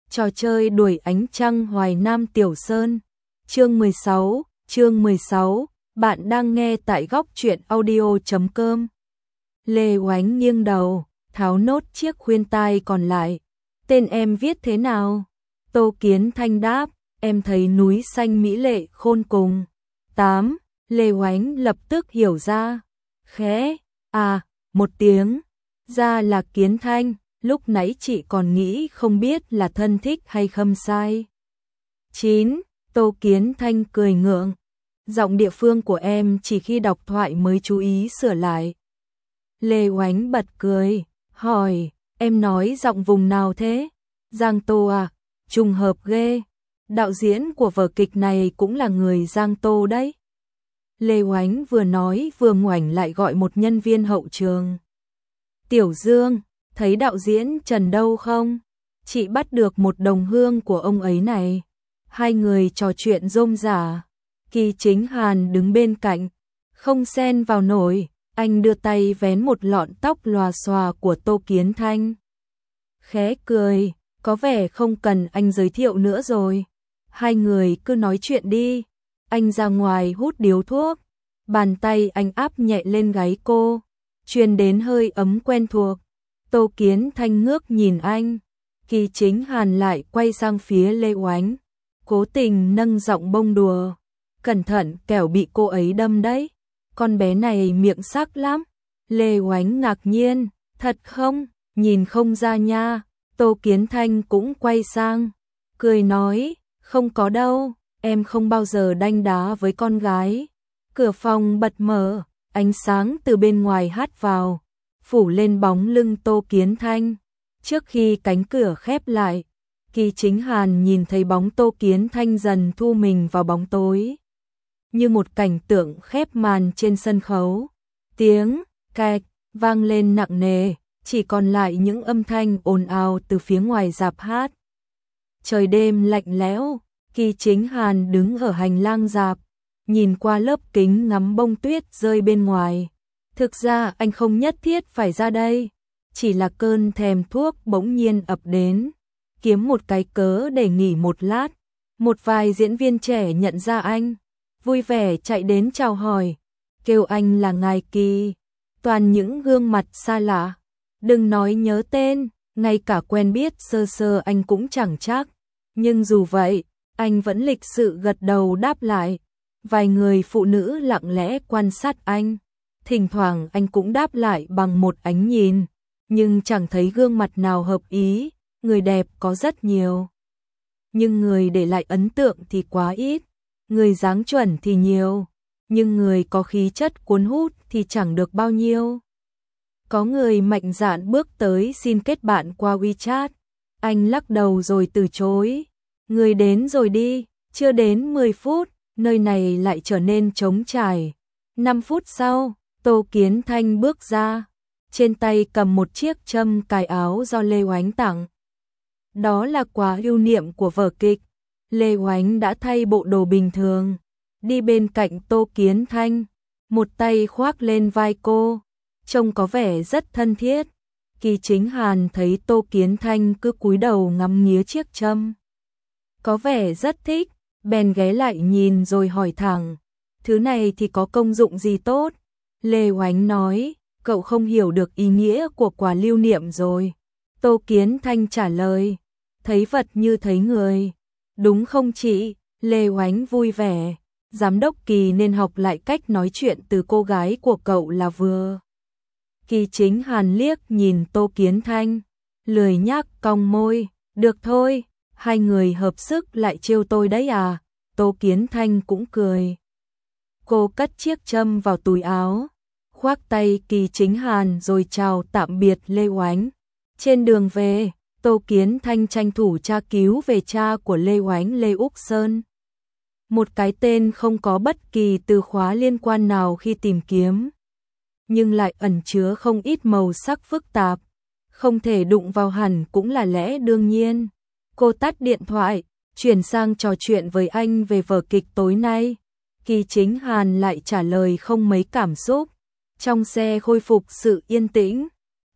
Trò chơi đuổi ánh trăng Hoài Nam Tiểu Sơn. Chương 16, bạn đang nghe tại góc truyện audio.com. Lê Oánh nghiêng đầu, tháo nốt chiếc khuyên tai còn lại. Tên em viết thế nào? Tô Kiến Thanh đáp, em thấy núi xanh mỹ lệ khôn cùng. 8. Lê Oánh lập tức hiểu ra. Khẽ, một tiếng. Ra là Kiến Thanh, lúc nãy chị còn nghĩ không biết là thân thích hay khâm sai. 9. Tô Kiến Thanh cười ngượng. Giọng địa phương của em chỉ khi đọc thoại mới chú ý sửa lại. Lê Oánh bật cười, hỏi, em nói giọng vùng nào thế? Giang Tô à? Trùng hợp ghê. Đạo diễn của vở kịch này cũng là người Giang Tô đấy. Lê Oánh vừa nói vừa ngoảnh lại gọi một nhân viên hậu trường. Tiểu Dương, thấy đạo diễn Trần đâu không? Chị bắt được một đồng hương của ông ấy này. Hai người trò chuyện rôm rả. Kỳ Chính Hàn đứng bên cạnh, không xen vào nổi, anh đưa tay vén một lọn tóc lòa xòa của Tô Kiến Thanh. Khẽ cười, có vẻ không cần anh giới thiệu nữa rồi. Hai người cứ nói chuyện đi. Anh ra ngoài hút điếu thuốc, bàn tay anh áp nhẹ lên gáy cô, truyền đến hơi ấm quen thuộc. Tô Kiến Thanh ngước nhìn anh, Kỳ Chính Hàn lại quay sang phía Lê Oánh, cố tình nâng giọng bông đùa. Cẩn thận kẻo bị cô ấy đâm đấy, con bé này miệng sắc lắm. Lê Oánh ngạc nhiên, thật không? Nhìn không ra nha. Tô Kiến Thanh cũng quay sang, cười nói, không có đâu, em không bao giờ đanh đá với con gái. Cửa phòng bật mở, ánh sáng từ bên ngoài hắt vào, phủ lên bóng lưng Tô Kiến Thanh. Trước khi cánh cửa khép lại, Kỳ Chính Hàn nhìn thấy bóng Tô Kiến Thanh dần thu mình vào bóng tối, như một cảnh tượng khép màn trên sân khấu. Tiếng kẹt vang lên nặng nề, chỉ còn lại những âm thanh ồn ào từ phía ngoài rạp hát. Trời đêm lạnh lẽo, Kỳ Chính Hàn đứng ở hành lang rạp, nhìn qua lớp kính ngắm bông tuyết rơi bên ngoài. Thực ra anh không nhất thiết phải ra đây, chỉ là cơn thèm thuốc bỗng nhiên ập đến, kiếm một cái cớ để nghỉ một lát. Một vài diễn viên trẻ nhận ra anh, vui vẻ chạy đến chào hỏi, kêu anh là ngài Kỳ. Toàn những gương mặt xa lạ, đừng nói nhớ tên, ngay cả quen biết sơ sơ anh cũng chẳng chắc. Nhưng dù vậy, anh vẫn lịch sự gật đầu đáp lại. Vài người phụ nữ lặng lẽ quan sát anh, thỉnh thoảng anh cũng đáp lại bằng một ánh nhìn, nhưng chẳng thấy gương mặt nào hợp ý. Người đẹp có rất nhiều, nhưng người để lại ấn tượng thì quá ít. Người dáng chuẩn thì nhiều, nhưng người có khí chất cuốn hút thì chẳng được bao nhiêu. Có người mạnh dạn bước tới xin kết bạn qua WeChat, anh lắc đầu rồi từ chối. Người đến rồi đi, chưa đến 10 phút, nơi này lại trở nên trống trải. 5 phút sau, Tô Kiến Thanh bước ra, trên tay cầm một chiếc châm cài áo do Lê Oánh tặng. Đó là quà ưu niệm của vở kịch. Lê Oánh đã thay bộ đồ bình thường, đi bên cạnh Tô Kiến Thanh, một tay khoác lên vai cô, trông có vẻ rất thân thiết. Kỳ Chính Hàn thấy Tô Kiến Thanh cứ cúi đầu ngắm nghía chiếc châm, có vẻ rất thích, bèn ghé lại nhìn rồi hỏi thẳng, thứ này thì có công dụng gì tốt? Lê Oánh nói, cậu không hiểu được ý nghĩa của quà lưu niệm rồi. Tô Kiến Thanh trả lời, thấy vật như thấy người. Đúng không chị? Lê Oánh vui vẻ, giám đốc Kỳ nên học lại cách nói chuyện từ cô gái của cậu là vừa. Kỳ Chính Hàn liếc nhìn Tô Kiến Thanh, lười nhác cong môi, được thôi, hai người hợp sức lại trêu tôi đấy à? Tô Kiến Thanh cũng cười. Cô cất chiếc châm vào túi áo, khoác tay Kỳ Chính Hàn rồi chào tạm biệt Lê Oánh. Trên đường về, Tô Kiến Thanh tranh thủ tra cứu về cha của Lê Oánh, Lê Úc Sơn. Một cái tên không có bất kỳ từ khóa liên quan nào khi tìm kiếm, nhưng lại ẩn chứa không ít màu sắc phức tạp, không thể đụng vào hẳn cũng là lẽ đương nhiên. Cô tắt điện thoại, chuyển sang trò chuyện với anh về vở kịch tối nay. Kỳ Chính Hàn lại trả lời không mấy cảm xúc. Trong xe khôi phục sự yên tĩnh,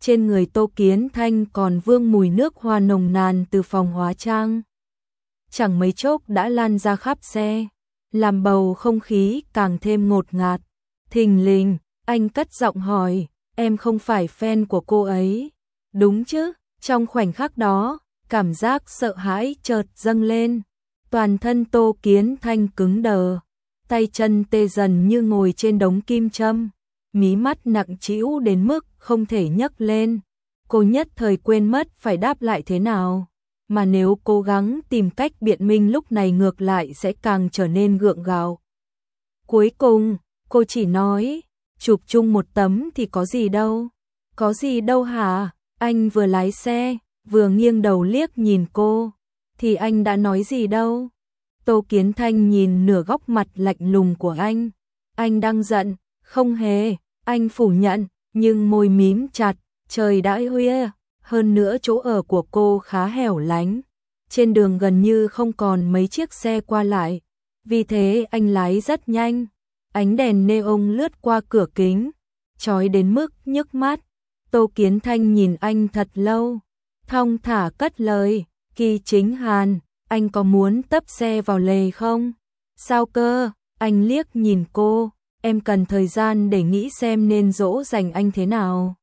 Trên người Tô Kiến Thanh còn vương mùi nước hoa nồng nàn từ phòng hóa trang. Chẳng mấy chốc đã lan ra khắp xe, làm bầu không khí càng thêm ngột ngạt. Thình lình, anh cất giọng hỏi, em không phải fan của cô ấy, đúng chứ? Trong khoảnh khắc đó, cảm giác sợ hãi chợt dâng lên. Toàn thân Tô Kiến Thanh cứng đờ, tay chân tê dần như ngồi trên đống kim châm, mí mắt nặng trĩu đến mức không thể nhấc lên. Cô nhất thời quên mất phải đáp lại thế nào, mà nếu cố gắng tìm cách biện minh lúc này ngược lại sẽ càng trở nên gượng gạo. Cuối cùng, cô chỉ nói, chụp chung một tấm thì có gì đâu. Có gì đâu hả? Anh vừa lái xe, vừa nghiêng đầu liếc nhìn cô. Thì anh đã nói gì đâu? Tô Kiến Thanh nhìn nửa góc mặt lạnh lùng của anh. Anh đang giận, không hề, anh phủ nhận, nhưng môi mím chặt, trời đã khuya, hơn nữa chỗ ở của cô khá hẻo lánh. Trên đường gần như không còn mấy chiếc xe qua lại, vì thế anh lái rất nhanh. Ánh đèn neon lướt qua cửa kính, chói đến mức nhức mắt. Tô Kiến Thanh nhìn anh thật lâu, thong thả cất lời, Kỳ Chính Hàn, anh có muốn tấp xe vào lề không? Sao cơ? Anh liếc nhìn cô, em cần thời gian để nghĩ xem nên dỗ dành anh thế nào.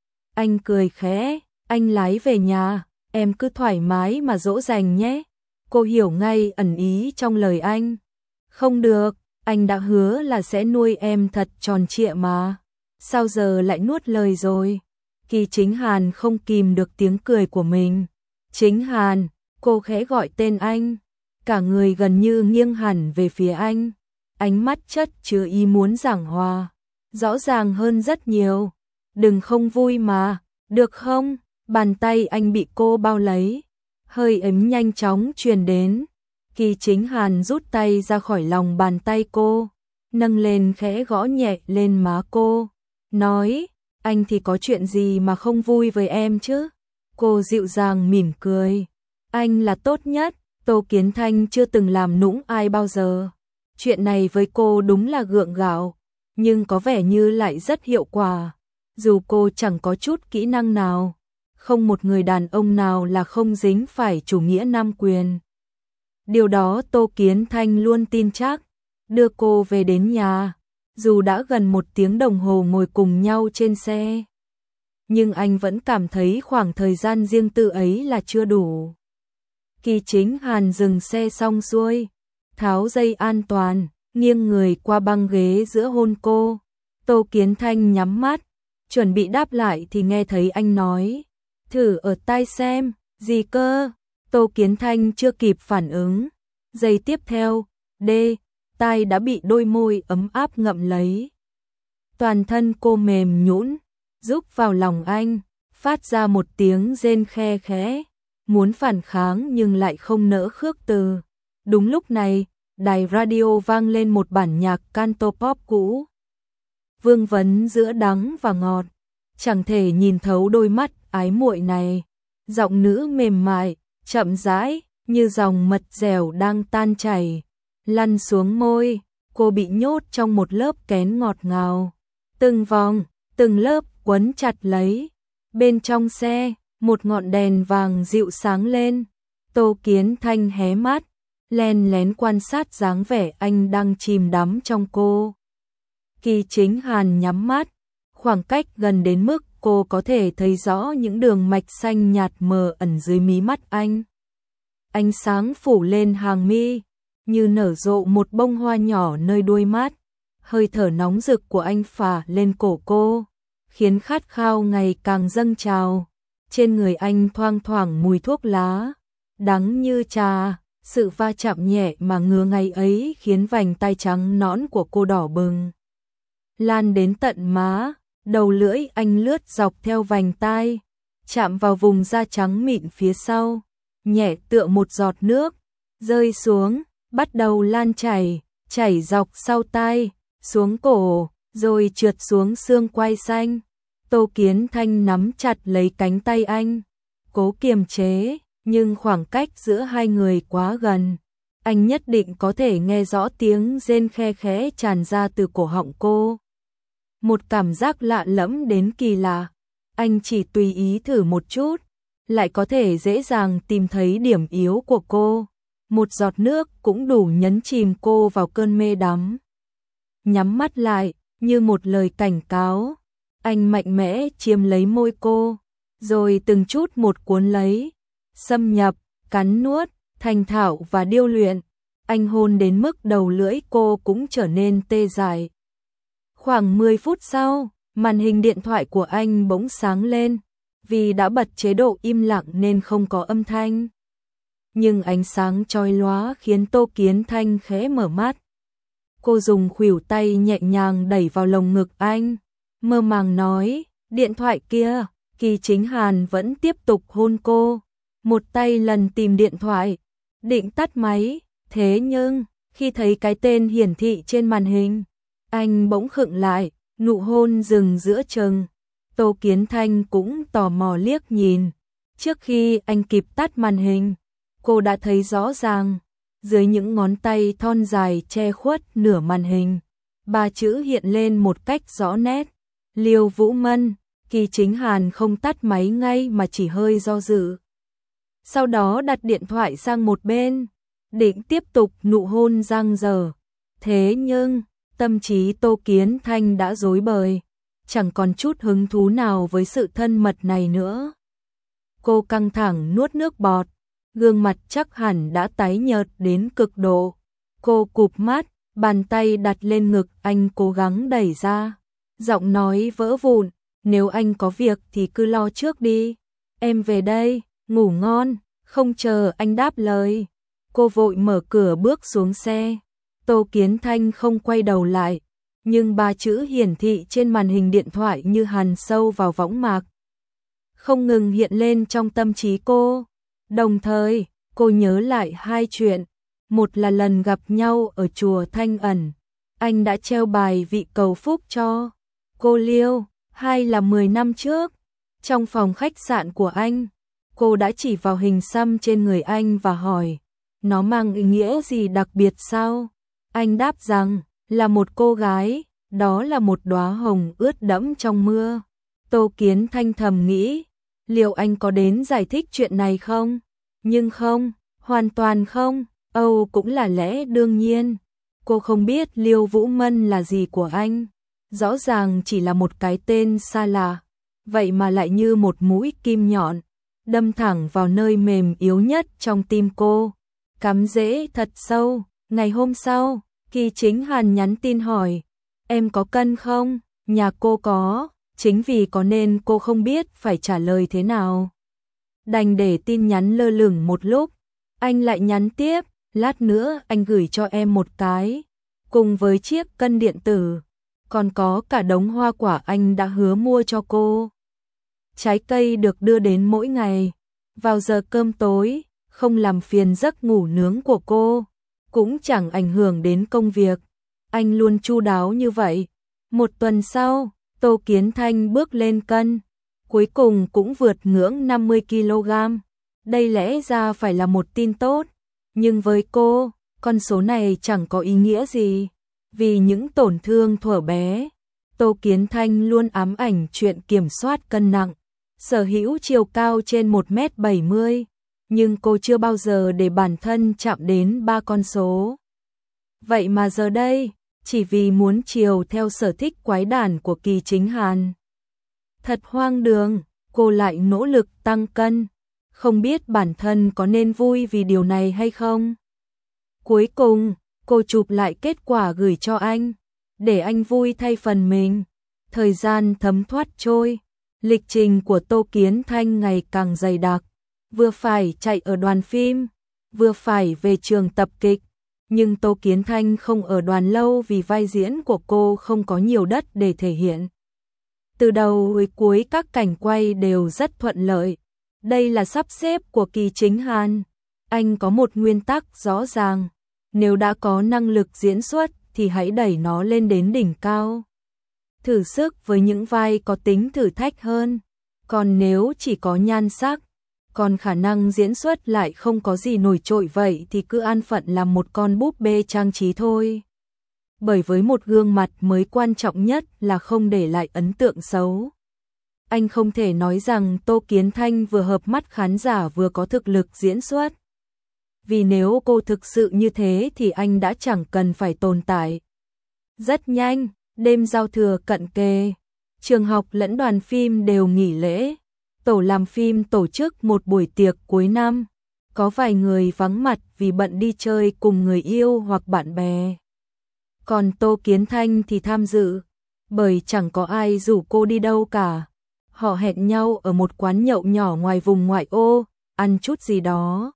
Anh cười khẽ, anh lái về nhà, em cứ thoải mái mà dỗ dành nhé. Cô hiểu ngay ẩn ý trong lời anh. Không được, anh đã hứa là sẽ nuôi em thật tròn trịa mà. Sao giờ lại nuốt lời rồi? Kỳ Chính Hàn không kìm được tiếng cười của mình. Chính Hàn, cô khẽ gọi tên anh. Cả người gần như nghiêng hẳn về phía anh. Ánh mắt chất chứa ý muốn giảng hòa. Rõ ràng hơn rất nhiều. Đừng không vui mà, được không? Bàn tay anh bị cô bao lấy. Hơi ấm nhanh chóng truyền đến. Kỳ Chính Hàn rút tay ra khỏi lòng bàn tay cô, nâng lên khẽ gõ nhẹ lên má cô, nói, anh thì có chuyện gì mà không vui với em chứ? Cô dịu dàng mỉm cười, anh là tốt nhất. Tô Kiến Thanh chưa từng làm nũng ai bao giờ. Chuyện này với cô đúng là gượng gạo, nhưng có vẻ như lại rất hiệu quả. Dù cô chẳng có chút kỹ năng nào, không một người đàn ông nào là không dính phải chủ nghĩa nam quyền. Điều đó Tô Kiến Thanh luôn tin chắc. Đưa cô về đến nhà, dù đã gần 1 tiếng đồng hồ ngồi cùng nhau trên xe, nhưng anh vẫn cảm thấy khoảng thời gian riêng tư ấy là chưa đủ. Kỳ Chính Hàn dừng xe xong xuôi, tháo dây an toàn, nghiêng người qua băng ghế giữa hôn cô. Tô Kiến Thanh nhắm mắt, chuẩn bị đáp lại thì nghe thấy anh nói, thử ở tai xem, gì cơ? Tô Kiến Thanh chưa kịp phản ứng, giây tiếp theo, tai đã bị đôi môi ấm áp ngậm lấy. Toàn thân cô mềm nhũn, rúc vào lòng anh, phát ra một tiếng rên khe khẽ, muốn phản kháng nhưng lại không nỡ khước từ. Đúng lúc này, đài radio vang lên một bản nhạc canto pop cũ. Vương vấn giữa đắng và ngọt, chẳng thể nhìn thấu đôi mắt ái muội này. Giọng nữ mềm mại, chậm rãi, như dòng mật dẻo đang tan chảy, lăn xuống môi. Cô bị nhốt trong một lớp kén ngọt ngào. Từng vòng, từng lớp quấn chặt lấy. Bên trong xe, một ngọn đèn vàng dịu sáng lên. Tô Kiến Thanh hé mắt, len lén quan sát dáng vẻ anh đang chìm đắm trong cô. Kỳ Chính Hàn nhắm mắt, khoảng cách gần đến mức cô có thể thấy rõ những đường mạch xanh nhạt mờ ẩn dưới mí mắt anh. Ánh sáng phủ lên hàng mi, như nở rộ một bông hoa nhỏ nơi đuôi mắt. Hơi thở nóng rực của anh phả lên cổ cô, khiến khát khao ngày càng dâng trào. Trên người anh thoang thoảng mùi thuốc lá, đắng như trà. Sự va chạm nhẹ mà ngứa ngày ấy khiến vành tai trắng nõn của cô đỏ bừng, lan đến tận má. Đầu lưỡi anh lướt dọc theo vành tai, chạm vào vùng da trắng mịn phía sau, nhẹ tựa một giọt nước, rơi xuống, bắt đầu lan chảy dọc sau tai, xuống cổ, rồi trượt xuống xương quai xanh. Tô Kiến Thanh nắm chặt lấy cánh tay anh, cố kiềm chế, nhưng khoảng cách giữa hai người quá gần. Anh nhất định có thể nghe rõ tiếng rên khe khẽ tràn ra từ cổ họng cô. Một cảm giác lạ lẫm đến kỳ lạ. anh chỉ tùy ý thử một chút, lại có thể dễ dàng tìm thấy điểm yếu của cô. Một giọt nước cũng đủ nhấn chìm cô vào cơn mê đắm. Nhắm mắt lại, như một lời cảnh cáo, anh mạnh mẽ chiếm lấy môi cô, rồi từng chút một cuốn lấy, xâm nhập, cắn nuốt, thành thạo và điêu luyện. Anh hôn đến mức đầu lưỡi cô cũng trở nên tê dại. Khoảng 10 phút sau, màn hình điện thoại của anh bỗng sáng lên, vì đã bật chế độ im lặng nên không có âm thanh. Nhưng ánh sáng chói lóa khiến Tô Kiến Thanh khẽ mở mắt. Cô dùng khuỷu tay nhẹ nhàng đẩy vào lồng ngực anh, mơ màng nói, điện thoại kia. Kỳ Chính Hàn vẫn tiếp tục hôn cô, một tay lần tìm điện thoại, định tắt máy, thế nhưng, khi thấy cái tên hiển thị trên màn hình, anh bỗng khựng lại, nụ hôn dừng giữa chừng. Tô Kiến Thanh cũng tò mò liếc nhìn, trước khi anh kịp tắt màn hình, cô đã thấy rõ ràng, dưới những ngón tay thon dài che khuất nửa màn hình, 3 chữ hiện lên một cách rõ nét, Liêu Vũ Mân. Kỳ Chính Hàn không tắt máy ngay mà chỉ hơi do dự. Sau đó đặt điện thoại sang một bên, định tiếp tục nụ hôn giang dở. Thế nhưng, tâm trí Tô Kiến Thanh đã rối bời, chẳng còn chút hứng thú nào với sự thân mật này nữa. Cô căng thẳng nuốt nước bọt, gương mặt chắc hẳn đã tái nhợt đến cực độ. Cô cụp mắt, bàn tay đặt lên ngực anh cố gắng đẩy ra, giọng nói vỡ vụn. Nếu anh có việc thì cứ lo trước đi. Em về đây, ngủ ngon. Không chờ anh đáp lời, cô vội mở cửa bước xuống xe. Tô Kiến Thanh không quay đầu lại, nhưng 3 chữ hiển thị trên màn hình điện thoại như hằn sâu vào võng mạc, không ngừng hiện lên trong tâm trí cô. Đồng thời, cô nhớ lại 2 chuyện. Một là lần gặp nhau ở chùa Thanh Ẩn, anh đã treo bài vị cầu phúc cho cô Liêu. 2 là 10 năm trước, trong phòng khách sạn của anh, cô đã chỉ vào hình xăm trên người anh và hỏi, nó mang ý nghĩa gì đặc biệt sao? Anh đáp rằng, là một cô gái, đó là một đóa hồng ướt đẫm trong mưa. Tô Kiến Thanh thầm nghĩ, liệu anh có đến giải thích chuyện này không? Nhưng không, hoàn toàn không, Âu cũng là lẽ đương nhiên. Cô không biết Liêu Vũ Mân là gì của anh. Rõ ràng chỉ là một cái tên xa lạ, vậy mà lại như một mũi kim nhọn, đâm thẳng vào nơi mềm yếu nhất trong tim cô, cắm rễ thật sâu. Ngày hôm sau, Kỳ Chính Hàn nhắn tin hỏi, em có cân không? Nhà cô có, chính vì có nên cô không biết phải trả lời thế nào. Đành để tin nhắn lơ lửng một lúc, anh lại nhắn tiếp, lát nữa anh gửi cho em một cái, cùng với chiếc cân điện tử. Còn có cả đống hoa quả anh đã hứa mua cho cô. Trái cây được đưa đến mỗi ngày, vào giờ cơm tối, không làm phiền giấc ngủ nướng của cô, cũng chẳng ảnh hưởng đến công việc. Anh luôn chu đáo như vậy. Một tuần sau, Tô Kiến Thanh bước lên cân, cuối cùng cũng vượt ngưỡng 50 kg. Đây lẽ ra phải là một tin tốt, nhưng với cô, con số này chẳng có ý nghĩa gì. Vì những tổn thương thuở bé, Tô Kiến Thanh luôn ám ảnh chuyện kiểm soát cân nặng, sở hữu chiều cao trên 1m70, nhưng cô chưa bao giờ để bản thân chạm đến 3 con số. Vậy mà giờ đây, chỉ vì muốn chiều theo sở thích quái đản của Kỳ Chính Hàn. Thật hoang đường, cô lại nỗ lực tăng cân, không biết bản thân có nên vui vì điều này hay không. Cuối cùng, cô chụp lại kết quả gửi cho anh, để anh vui thay phần mình. Thời gian thấm thoát trôi, lịch trình của Tô Kiến Thanh ngày càng dày đặc, vừa phải chạy ở đoàn phim, vừa phải về trường tập kịch. Nhưng Tô Kiến Thanh không ở đoàn lâu vì vai diễn của cô không có nhiều đất để thể hiện. Từ đầu đến cuối các cảnh quay đều rất thuận lợi. Đây là sắp xếp của Kỳ Chính Hàn. Anh có một nguyên tắc rõ ràng. Nếu đã có năng lực diễn xuất thì hãy đẩy nó lên đến đỉnh cao. Thử sức với những vai có tính thử thách hơn. Còn nếu chỉ có nhan sắc, còn khả năng diễn xuất lại không có gì nổi trội vậy thì cứ an phận làm một con búp bê trang trí thôi. Bởi với một gương mặt mới quan trọng nhất là không để lại ấn tượng xấu. Anh không thể nói rằng Tô Kiến Thanh vừa hợp mắt khán giả vừa có thực lực diễn xuất. Vì nếu cô thực sự như thế thì anh đã chẳng cần phải tồn tại. Rất nhanh, đêm giao thừa cận kề, trường học lẫn đoàn phim đều nghỉ lễ. Tổ làm phim tổ chức một buổi tiệc cuối năm. Có vài người vắng mặt vì bận đi chơi cùng người yêu hoặc bạn bè. Còn Tô Kiến Thanh thì tham dự, bởi chẳng có ai rủ cô đi đâu cả. Họ hẹn nhau ở một quán nhậu nhỏ ngoài vùng ngoại ô, ăn chút gì đó.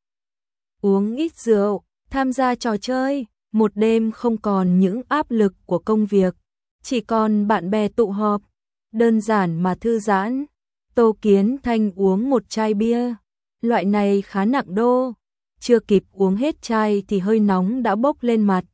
Uống ít rượu, tham gia trò chơi, một đêm không còn những áp lực của công việc. Chỉ còn bạn bè tụ họp, đơn giản mà thư giãn. Tô Kiến Thanh uống một chai bia, loại này khá nặng đô. Chưa kịp uống hết chai thì hơi nóng đã bốc lên mặt.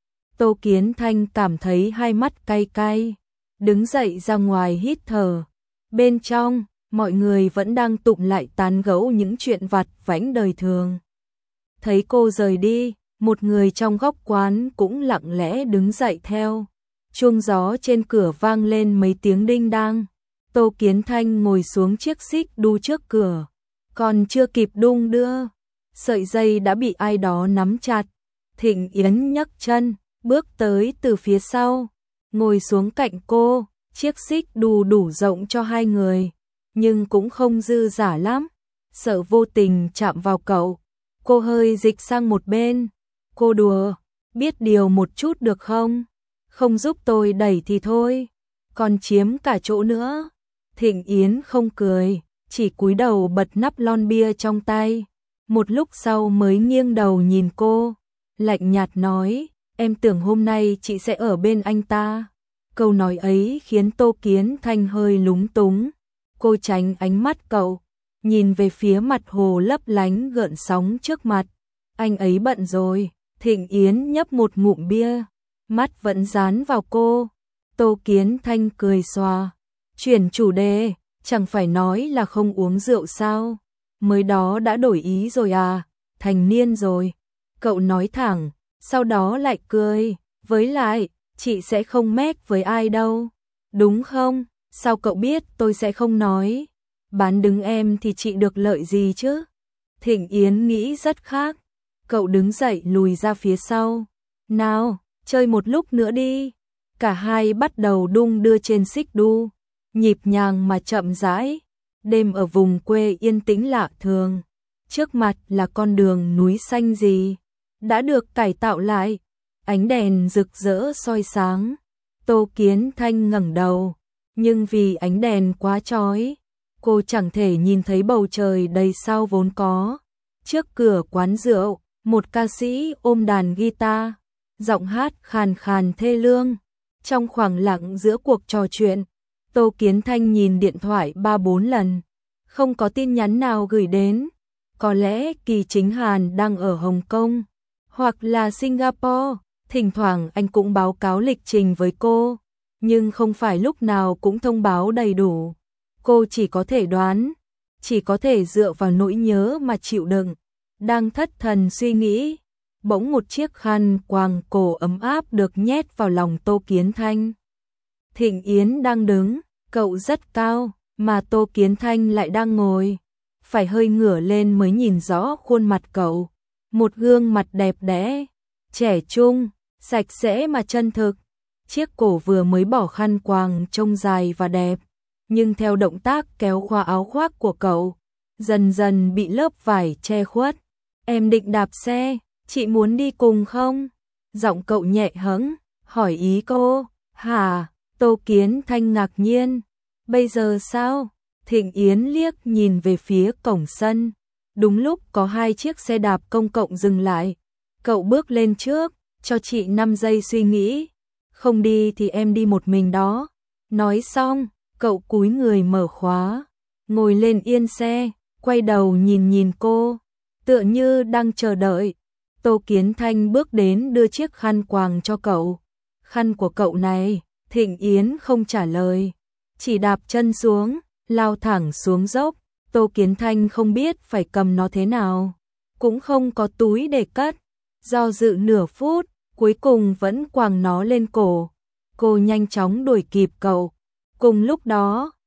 Tô Kiến Thanh cảm thấy hai mắt cay cay, đứng dậy ra ngoài hít thở. Bên trong, mọi người vẫn đang tụm lại tán gẫu những chuyện vặt vãnh đời thường. Thấy cô rời đi, một người trong góc quán cũng lặng lẽ đứng dậy theo. Chuông gió trên cửa vang lên mấy tiếng đinh đang. Tô Kiến Thanh ngồi xuống chiếc xích đu trước cửa, còn chưa kịp đung đưa, sợi dây đã bị ai đó nắm chặt. Thịnh Yến nhấc chân, bước tới từ phía sau, ngồi xuống cạnh cô. Chiếc xích đu đủ rộng cho hai người, nhưng cũng không dư dả lắm. Sợ vô tình chạm vào cậu, cô hơi dịch sang một bên. Cô đùa, biết điều một chút được không? Không giúp tôi đẩy thì thôi, còn chiếm cả chỗ nữa. Thịnh Yến không cười, chỉ cúi đầu bật nắp lon bia trong tay. Một lúc sau mới nghiêng đầu nhìn cô, lạnh nhạt nói, em tưởng hôm nay chị sẽ ở bên anh ta. Câu nói ấy khiến Tô Kiến Thanh hơi lúng túng. Cô tránh ánh mắt cậu, nhìn về phía mặt hồ lấp lánh gợn sóng trước mặt. Anh ấy bận rồi. Thịnh Yến nhấp một ngụm bia, mắt vẫn dán vào cô. Tô Kiến Thanh cười xòa, chuyển chủ đề, chẳng phải nói là không uống rượu sao? Mới đó đã đổi ý rồi à? Thành niên rồi. Cậu nói thẳng, sau đó lại cười, với lại chị sẽ không mét với ai đâu, đúng không? Sao cậu biết tôi sẽ không nói? Bán đứng em thì chị được lợi gì chứ? Thịnh Yến nghĩ rất khác. Cậu đứng dậy lùi ra phía sau. Nào, chơi một lúc nữa đi. Cả hai bắt đầu đung đưa trên xích đu, nhịp nhàng mà chậm rãi. Đêm ở vùng quê yên tĩnh lạ thường. Trước mặt là con đường núi xanh gì, đã được cải tạo lại. Ánh đèn rực rỡ soi sáng. Tô Kiến Thanh ngẩng đầu, nhưng vì ánh đèn quá chói, cô chẳng thể nhìn thấy bầu trời đầy sao vốn có. Trước cửa quán rượu, một ca sĩ ôm đàn guitar, giọng hát khàn khàn thê lương. Trong khoảng lặng giữa cuộc trò chuyện, Tô Kiến Thanh nhìn điện thoại 3-4 lần, không có tin nhắn nào gửi đến. Có lẽ Kỳ Chính Hàn đang ở Hồng Kông, hoặc là Singapore. Thỉnh thoảng anh cũng báo cáo lịch trình với cô, nhưng không phải lúc nào cũng thông báo đầy đủ. Cô chỉ có thể đoán, chỉ có thể dựa vào nỗi nhớ mà chịu đựng. Đang thất thần suy nghĩ, bỗng một chiếc khăn quàng cổ ấm áp được nhét vào lòng Tô Kiến Thanh. Thịnh Yến đang đứng, cậu rất cao, mà Tô Kiến Thanh lại đang ngồi. Phải hơi ngửa lên mới nhìn rõ khuôn mặt cậu. Một gương mặt đẹp đẽ, trẻ trung, sạch sẽ mà chân thực. Chiếc cổ vừa mới bỏ khăn quàng trông dài và đẹp, nhưng theo động tác kéo khoa áo khoác của cậu, dần dần bị lớp vải che khuất. Em định đạp xe, chị muốn đi cùng không? Giọng cậu nhẹ hững, hỏi ý cô. Hả? Tô Kiến Thanh ngạc nhiên. Bây giờ sao? Thịnh Yến liếc nhìn về phía cổng sân. Đúng lúc có hai chiếc xe đạp công cộng dừng lại. Cậu bước lên trước, cho chị 5 giây suy nghĩ. Không đi thì em đi một mình đó. Nói xong, cậu cúi người mở khóa, ngồi lên yên xe, quay đầu nhìn cô, tựa như đang chờ đợi. Tô Kiến Thanh bước đến đưa chiếc khăn quàng cho cậu. Khăn của cậu này. Thịnh Yến không trả lời, chỉ đạp chân xuống, lao thẳng xuống dốc. Tô Kiến Thanh không biết phải cầm nó thế nào, cũng không có túi để cất. Do dự nửa phút, cuối cùng vẫn quàng nó lên cổ. Cô nhanh chóng đuổi kịp cậu. Cùng lúc đó,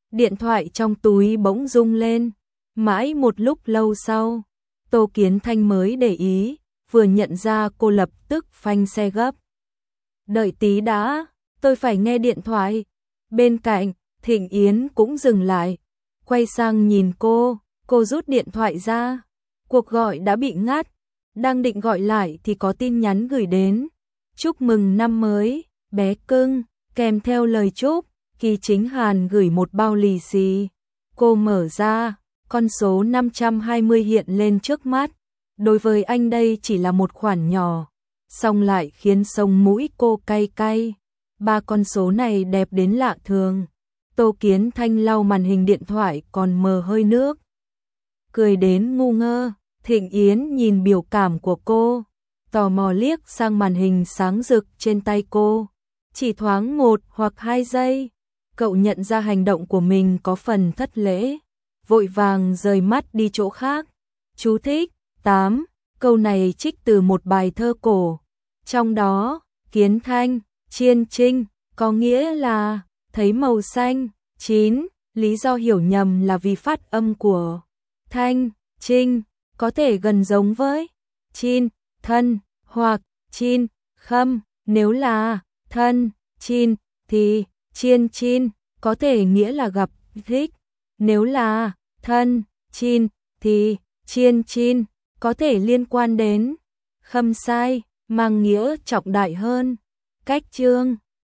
Điện thoại trong túi bỗng rung lên, mãi một lúc lâu sau, Tô Kiến Thanh mới để ý, vừa nhận ra cô lập tức phanh xe gấp. Đợi tí đã, tôi phải nghe điện thoại. Bên cạnh, Thịnh Yến cũng dừng lại, quay sang nhìn cô rút điện thoại ra. Cuộc gọi đã bị ngắt, đang định gọi lại thì có tin nhắn gửi đến. Chúc mừng năm mới, bé cưng, kèm theo lời chúc, Kỳ Chính Hàn gửi một bao lì xì. Cô mở ra, con số 520 hiện lên trước mắt. Đối với anh đây chỉ là một khoản nhỏ, song lại khiến sống mũi cô cay cay. Ba con số này đẹp đến lạ thường. Tô Kiến Thanh lau màn hình điện thoại còn mờ hơi nước, cười đến ngu ngơ. Thịnh Yến nhìn biểu cảm của cô, tò mò liếc sang màn hình sáng rực trên tay cô. Chỉ thoáng 1 hoặc 2 giây, cậu nhận ra hành động của mình có phần thất lễ, vội vàng rời mắt đi chỗ khác. Chú thích 8. Câu này trích từ một bài thơ cổ, trong đó Kiến Thanh, Chiên Trinh có nghĩa là thấy màu xanh. 9. Lý do hiểu nhầm là vì phát âm của Thanh, Trinh có thể gần giống với Chin, thân hoặc Chin, khâm. Nếu là thân, Chin thì Chiên Chin có thể nghĩa là gặp, thích. Nếu là thân, Chin thì Chiên Chin có thể liên quan đến khâm sai, mang nghĩa trọng đại hơn. Cách chương